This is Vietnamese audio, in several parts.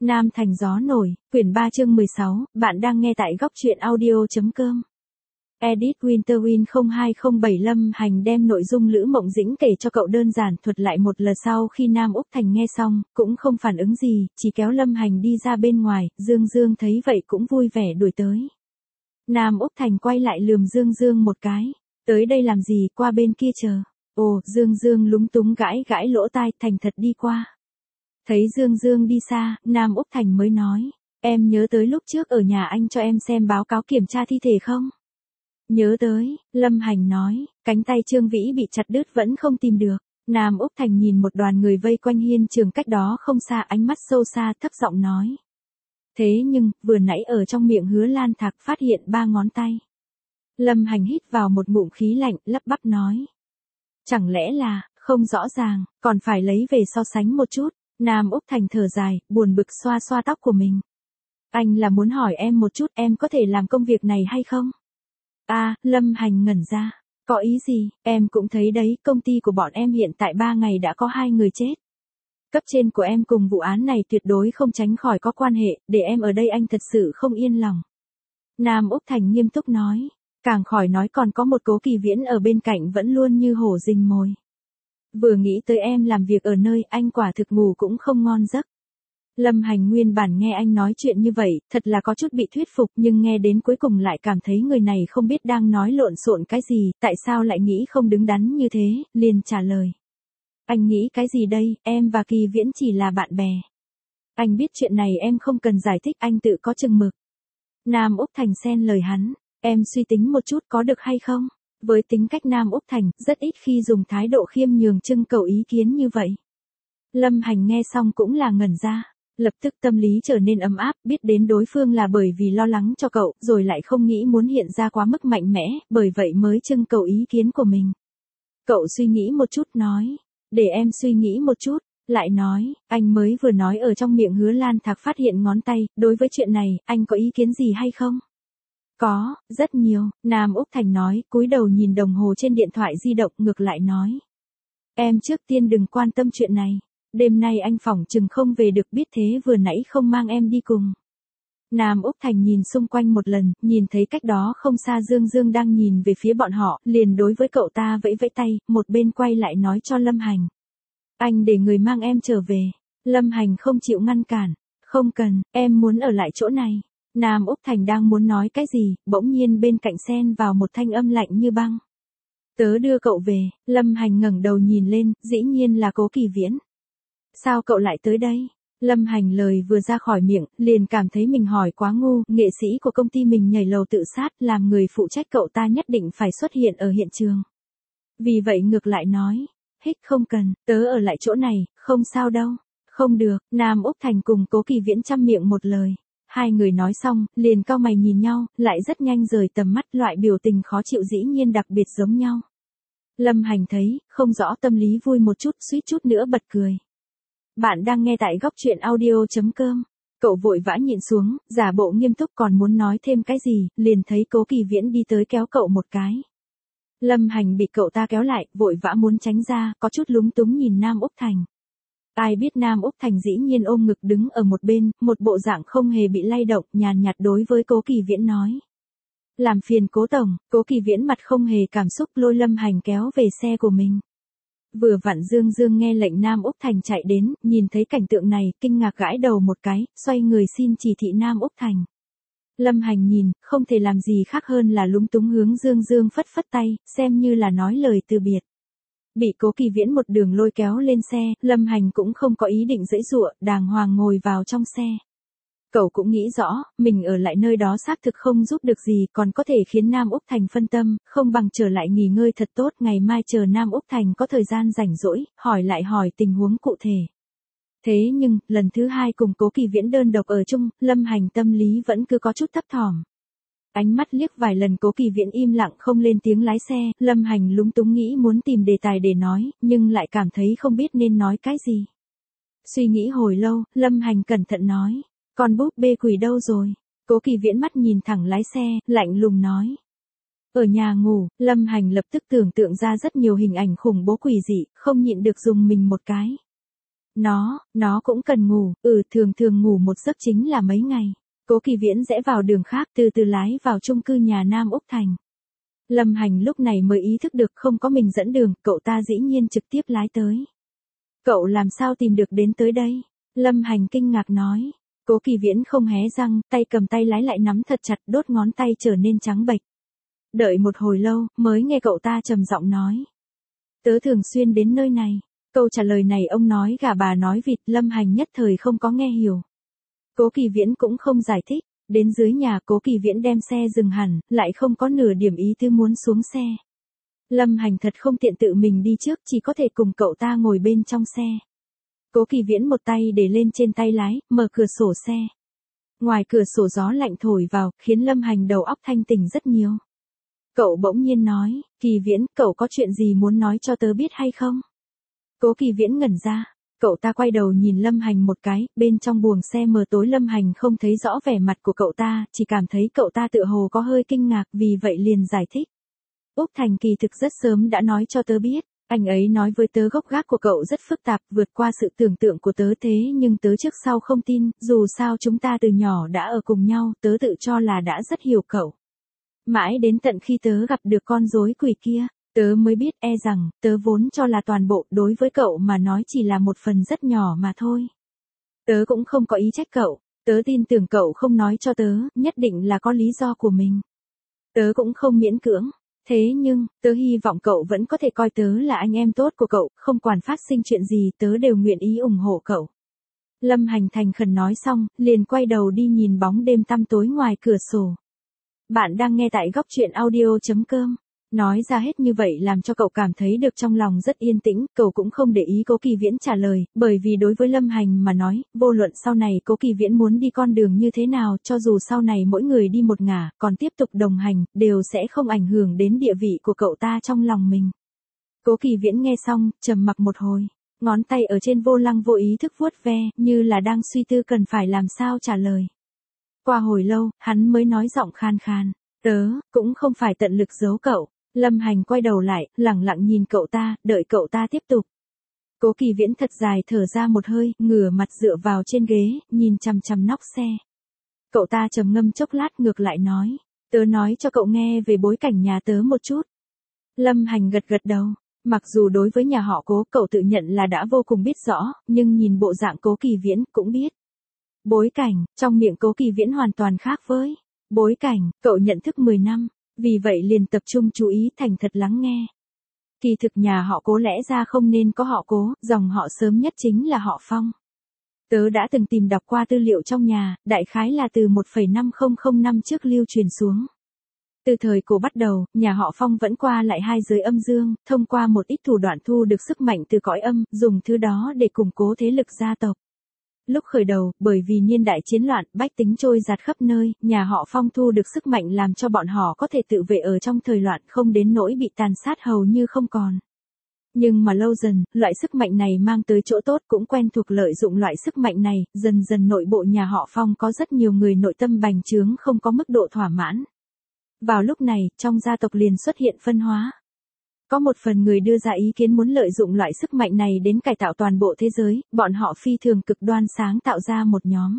Nam Thành gió nổi, quyển 3 chương 16, bạn đang nghe tại góc truyện audio.com. Edit Winterwind 0207 Lâm Hành đem nội dung Lữ Mộng Dĩnh kể cho cậu đơn giản thuật lại một lần sau khi Nam Úc Thành nghe xong, cũng không phản ứng gì, chỉ kéo Lâm Hành đi ra bên ngoài, Dương Dương thấy vậy cũng vui vẻ đuổi tới. Nam Úc Thành quay lại lườm Dương Dương một cái, tới đây làm gì, qua bên kia chờ. Ồ, Dương Dương lúng túng gãi gãi lỗ tai, thành thật đi qua. Thấy Dương Dương đi xa, Nam Úc Thành mới nói, em nhớ tới lúc trước ở nhà anh cho em xem báo cáo kiểm tra thi thể không? Nhớ tới, Lâm Hành nói, cánh tay Trương Vĩ bị chặt đứt vẫn không tìm được. Nam Úc Thành nhìn một đoàn người vây quanh hiên trường cách đó không xa, ánh mắt sâu xa thấp giọng nói. Thế nhưng, vừa nãy ở trong miệng Hứa Lan Thạc phát hiện 3 ngón tay. Lâm Hành hít vào một ngụm khí lạnh, lắp bắp nói. Chẳng lẽ là, không rõ ràng, còn phải lấy về so sánh một chút. Nam Úc Thành thở dài, buồn bực xoa xoa tóc của mình. Anh là muốn hỏi em một chút, em có thể làm công việc này hay không? Lâm Hành ngẩn ra. Có ý gì, em cũng thấy đấy, công ty của bọn em hiện tại 3 ngày đã có 2 người chết. Cấp trên của em cùng vụ án này tuyệt đối không tránh khỏi có quan hệ, để em ở đây anh thật sự không yên lòng. Nam Úc Thành nghiêm túc nói, càng khỏi nói còn có một Cố Kỳ Viễn ở bên cạnh vẫn luôn như hổ rình mồi. Vừa nghĩ tới em làm việc ở nơi anh quả thực ngủ cũng không ngon giấc. Lâm Hành nguyên bản nghe anh nói chuyện như vậy, thật là có chút bị thuyết phục nhưng nghe đến cuối cùng lại cảm thấy người này không biết đang nói lộn xộn cái gì, tại sao lại nghĩ không đứng đắn như thế, liền trả lời. Anh nghĩ cái gì đây, em và Kỳ Viễn chỉ là bạn bè. Anh biết chuyện này em không cần giải thích, anh tự có chừng mực. Nam Úc Thành xen lời hắn, em suy tính một chút có được hay không? Với tính cách Nam Úc Thành, rất ít khi dùng thái độ khiêm nhường trưng cầu ý kiến như vậy. Lâm Hành nghe xong cũng là ngẩn ra, lập tức tâm lý trở nên ấm áp, biết đến đối phương là bởi vì lo lắng cho cậu, rồi lại không nghĩ muốn hiện ra quá mức mạnh mẽ, bởi vậy mới trưng cầu ý kiến của mình. Cậu suy nghĩ một chút nói, để em suy nghĩ một chút, lại nói, anh mới vừa nói ở trong miệng Hứa Lan Thạc phát hiện ngón tay, đối với chuyện này, anh có ý kiến gì hay không? Có, rất nhiều, Nam Úc Thành nói, cúi đầu nhìn đồng hồ trên điện thoại di động, ngược lại nói. Em trước tiên đừng quan tâm chuyện này, đêm nay anh phỏng chừng không về được, biết thế vừa nãy không mang em đi cùng. Nam Úc Thành nhìn xung quanh một lần, nhìn thấy cách đó không xa Dương Dương đang nhìn về phía bọn họ, liền đối với cậu ta vẫy vẫy tay, một bên quay lại nói cho Lâm Hành. Anh để người mang em trở về. Lâm Hành không chịu ngăn cản, không cần, em muốn ở lại chỗ này. Nam Úc Thành đang muốn nói cái gì, bỗng nhiên bên cạnh xen vào một thanh âm lạnh như băng. Tớ đưa cậu về. Lâm Hành ngẩng đầu nhìn lên, dĩ nhiên là Cố Kỳ Viễn. Sao cậu lại tới đây? Lâm Hành lời vừa ra khỏi miệng, liền cảm thấy mình hỏi quá ngu, nghệ sĩ của công ty mình nhảy lầu tự sát, làm người phụ trách cậu ta nhất định phải xuất hiện ở hiện trường. Vì vậy ngược lại nói, không cần, tớ ở lại chỗ này, không sao đâu. Không được, Nam Úc Thành cùng Cố Kỳ Viễn chăm miệng một lời. Hai người nói xong, liền cau mày nhìn nhau, lại rất nhanh rời tầm mắt, loại biểu tình khó chịu dĩ nhiên đặc biệt giống nhau. Lâm Hành thấy, không rõ tâm lý vui một chút, suýt chút nữa bật cười. Bạn đang nghe tại góc truyện audio.com. Cậu vội vã nhịn xuống, giả bộ nghiêm túc còn muốn nói thêm cái gì, liền thấy Cố Kỳ Viễn đi tới kéo cậu một cái. Lâm Hành bị cậu ta kéo lại, vội vã muốn tránh ra, có chút lúng túng nhìn Nam Úc Thành. Ai biết Nam Úc Thành dĩ nhiên ôm ngực đứng ở một bên, một bộ dạng không hề bị lay động, nhàn nhạt đối với Cố Kỳ Viễn nói. Làm phiền Cố tổng. Cố Kỳ Viễn mặt không hề cảm xúc lôi Lâm Hành kéo về xe của mình. Vừa vặn Dương Dương nghe lệnh Nam Úc Thành chạy đến, nhìn thấy cảnh tượng này, kinh ngạc gãi đầu một cái, xoay người xin chỉ thị Nam Úc Thành. Lâm Hành nhìn, không thể làm gì khác hơn là lúng túng hướng Dương Dương phất phất tay, xem như là nói lời từ biệt. Bị Cố Kỳ Viễn một đường lôi kéo lên xe, Lâm Hành cũng không có ý định giãy giụa, đàng hoàng ngồi vào trong xe. Cậu cũng nghĩ rõ, mình ở lại nơi đó xác thực không giúp được gì, còn có thể khiến Nam Úc Thành phân tâm, không bằng trở lại nghỉ ngơi thật tốt, ngày mai chờ Nam Úc Thành có thời gian rảnh rỗi, hỏi tình huống cụ thể. Thế nhưng, lần thứ 2 cùng Cố Kỳ Viễn đơn độc ở chung, Lâm Hành tâm lý vẫn cứ có chút thấp thỏm. Ánh mắt liếc vài lần Cố Kỳ Viễn im lặng không lên tiếng lái xe, Lâm Hành lúng túng nghĩ muốn tìm đề tài để nói, nhưng lại cảm thấy không biết nên nói cái gì. Suy nghĩ hồi lâu, Lâm Hành cẩn thận nói, con búp bê quỷ đâu rồi? Cố Kỳ Viễn mắt nhìn thẳng lái xe, lạnh lùng nói. Ở nhà ngủ. Lâm Hành lập tức tưởng tượng ra rất nhiều hình ảnh khủng bố quỷ dị, không nhịn được dùng mình một cái. Nó cũng cần ngủ, thường thường ngủ một giấc chính là mấy ngày. Cố Kỳ Viễn rẽ vào đường khác từ từ lái vào chung cư nhà Nam Úc Thành. Lâm Hành lúc này mới ý thức được không có mình dẫn đường, cậu ta dĩ nhiên trực tiếp lái tới. Cậu làm sao tìm được đến tới đây? Lâm Hành kinh ngạc nói. Cố Kỳ Viễn không hé răng, tay cầm tay lái lại nắm thật chặt, đốt ngón tay trở nên trắng bệch. Đợi một hồi lâu, mới nghe cậu ta trầm giọng nói. Tớ thường xuyên đến nơi này. Câu trả lời này ông nói gà bà nói vịt, Lâm Hành nhất thời không có nghe hiểu. Cố Kỳ Viễn cũng không giải thích. Đến dưới nhà Cố Kỳ Viễn đem xe dừng hẳn, lại không có nửa điểm ý tứ muốn xuống xe. Lâm Hành thật không tiện tự mình đi trước, chỉ có thể cùng cậu ta ngồi bên trong xe. Cố Kỳ Viễn một tay để lên trên tay lái, mở cửa sổ xe. Ngoài cửa sổ gió lạnh thổi vào, khiến Lâm Hành đầu óc thanh tỉnh rất nhiều. Cậu bỗng nhiên nói, Kỳ Viễn, cậu có chuyện gì muốn nói cho tớ biết hay không? Cố Kỳ Viễn ngẩn ra. Cậu ta quay đầu nhìn Lâm Hành một cái, bên trong buồng xe mờ tối Lâm Hành không thấy rõ vẻ mặt của cậu ta, chỉ cảm thấy cậu ta tựa hồ có hơi kinh ngạc, vì vậy liền giải thích. Úc Thành kỳ thực rất sớm đã nói cho tớ biết, anh ấy nói với tớ gốc gác của cậu rất phức tạp, vượt qua sự tưởng tượng của tớ, thế nhưng tớ trước sau không tin, dù sao chúng ta từ nhỏ đã ở cùng nhau, tớ tự cho là đã rất hiểu cậu. Mãi đến tận khi tớ gặp được con rối quỷ kia, tớ mới biết rằng, tớ vốn cho là toàn bộ đối với cậu mà nói chỉ là một phần rất nhỏ mà thôi. Tớ cũng không có ý trách cậu, tớ tin tưởng cậu không nói cho tớ, nhất định là có lý do của mình. Tớ cũng không miễn cưỡng, thế nhưng, tớ hy vọng cậu vẫn có thể coi tớ là anh em tốt của cậu, không quản phát sinh chuyện gì tớ đều nguyện ý ủng hộ cậu. Lâm Hành thành khẩn nói xong, liền quay đầu đi nhìn bóng đêm tăm tối ngoài cửa sổ. Bạn đang nghe tại góc truyện audio.com. Nói ra hết như vậy làm cho cậu cảm thấy được trong lòng rất yên tĩnh, cậu cũng không để ý Cố Kỳ Viễn trả lời, bởi vì đối với Lâm Hành mà nói, vô luận sau này Cố Kỳ Viễn muốn đi con đường như thế nào, cho dù sau này mỗi người đi một ngả, còn tiếp tục đồng hành, đều sẽ không ảnh hưởng đến địa vị của cậu ta trong lòng mình. Cố Kỳ Viễn nghe xong, trầm mặc một hồi, ngón tay ở trên vô lăng vô ý thức vuốt ve, như là đang suy tư cần phải làm sao trả lời. Qua hồi lâu, hắn mới nói giọng khan khan, tớ, cũng không phải tận lực giấu cậu. Lâm Hành quay đầu lại, lẳng lặng nhìn cậu ta, đợi cậu ta tiếp tục. Cố Kỳ Viễn thật dài thở ra một hơi, ngửa mặt dựa vào trên ghế, nhìn chằm chằm nóc xe. Cậu ta trầm ngâm chốc lát ngược lại nói, tớ nói cho cậu nghe về bối cảnh nhà tớ một chút. Lâm Hành gật gật đầu, mặc dù đối với nhà họ Cố cậu tự nhận là đã vô cùng biết rõ, nhưng nhìn bộ dạng Cố Kỳ Viễn cũng biết. Bối cảnh, trong miệng Cố Kỳ Viễn hoàn toàn khác với bối cảnh, cậu nhận thức 10 năm. Vì vậy liền tập trung chú ý thành thật lắng nghe. Kỳ thực nhà họ Cố lẽ ra không nên có họ Cố, dòng họ sớm nhất chính là họ Phong. Tớ đã từng tìm đọc qua tư liệu trong nhà, đại khái là từ 1,5005 năm trước lưu truyền xuống. Từ thời cổ bắt đầu, nhà họ Phong vẫn qua lại hai giới âm dương, thông qua một ít thủ đoạn thu được sức mạnh từ cõi âm, dùng thứ đó để củng cố thế lực gia tộc. Lúc khởi đầu, bởi vì niên đại chiến loạn, bách tính trôi giạt khắp nơi, nhà họ Phong thu được sức mạnh làm cho bọn họ có thể tự vệ ở trong thời loạn, không đến nỗi bị tàn sát hầu như không còn. Nhưng mà lâu dần, loại sức mạnh này mang tới chỗ tốt, cũng quen thuộc lợi dụng loại sức mạnh này, dần dần nội bộ nhà họ Phong có rất nhiều người nội tâm bành trướng không có mức độ thỏa mãn. Vào lúc này, trong gia tộc liền xuất hiện phân hóa. Có một phần người đưa ra ý kiến muốn lợi dụng loại sức mạnh này đến cải tạo toàn bộ thế giới, bọn họ phi thường cực đoan sáng tạo ra một nhóm.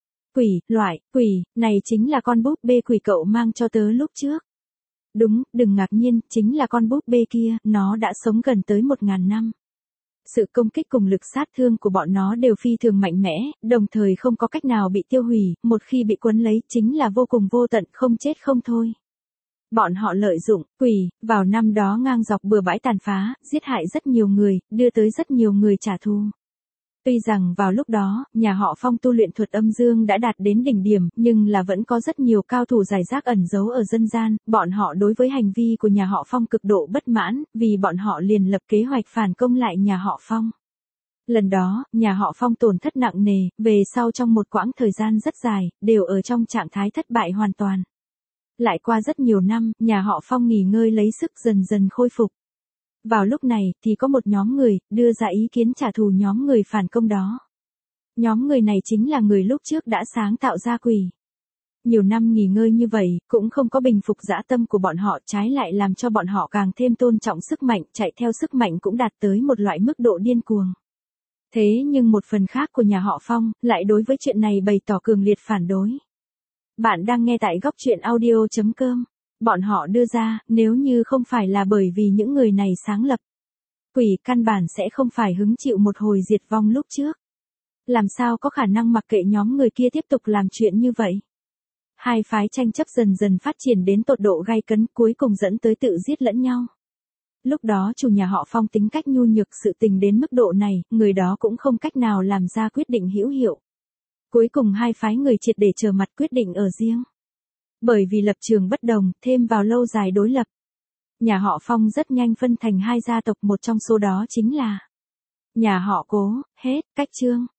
Quỷ, này chính là con búp bê quỷ cậu mang cho tớ lúc trước. Đúng, đừng ngạc nhiên, chính là con búp bê kia, nó đã sống gần tới 1000 năm. Sự công kích cùng lực sát thương của bọn nó đều phi thường mạnh mẽ, đồng thời không có cách nào bị tiêu hủy, một khi bị quấn lấy chính là vô cùng vô tận, không chết không thôi. Bọn họ lợi dụng quỷ, vào năm đó ngang dọc bừa bãi tàn phá, giết hại rất nhiều người, đưa tới rất nhiều người trả thù. Tuy rằng vào lúc đó, nhà họ Phong tu luyện thuật âm dương đã đạt đến đỉnh điểm, nhưng là vẫn có rất nhiều cao thủ giải rác ẩn giấu ở dân gian, bọn họ đối với hành vi của nhà họ Phong cực độ bất mãn, vì bọn họ liền lập kế hoạch phản công lại nhà họ Phong. Lần đó, nhà họ Phong tổn thất nặng nề, về sau trong một quãng thời gian rất dài, đều ở trong trạng thái thất bại hoàn toàn. Lại qua rất nhiều năm, nhà họ Phong nghỉ ngơi lấy sức dần dần khôi phục. Vào lúc này, thì có một nhóm người, đưa ra ý kiến trả thù nhóm người phản công đó. Nhóm người này chính là người lúc trước đã sáng tạo ra quỷ. Nhiều năm nghỉ ngơi như vậy, cũng không có bình phục dã tâm của bọn họ, trái lại làm cho bọn họ càng thêm tôn trọng sức mạnh, chạy theo sức mạnh cũng đạt tới một loại mức độ điên cuồng. Thế nhưng một phần khác của nhà họ Phong, lại đối với chuyện này bày tỏ cường liệt phản đối. Bạn đang nghe tại góc chuyện audio.com. Bọn họ đưa ra, nếu như không phải là bởi vì những người này sáng lập, quỷ căn bản sẽ không phải hứng chịu một hồi diệt vong lúc trước. Làm sao có khả năng mặc kệ nhóm người kia tiếp tục làm chuyện như vậy? Hai phái tranh chấp dần dần phát triển đến tột độ gay cấn, cuối cùng dẫn tới tự giết lẫn nhau. Lúc đó chủ nhà họ Phong tính cách nhu nhược, sự tình đến mức độ này, người đó cũng không cách nào làm ra quyết định hữu hiệu. Cuối cùng hai phái người triệt để trở mặt quyết định ở riêng. Bởi vì lập trường bất đồng, thêm vào lâu dài đối lập, nhà họ Phong rất nhanh phân thành hai gia tộc, một trong số đó chính là nhà họ Cố. Hết, cách chương.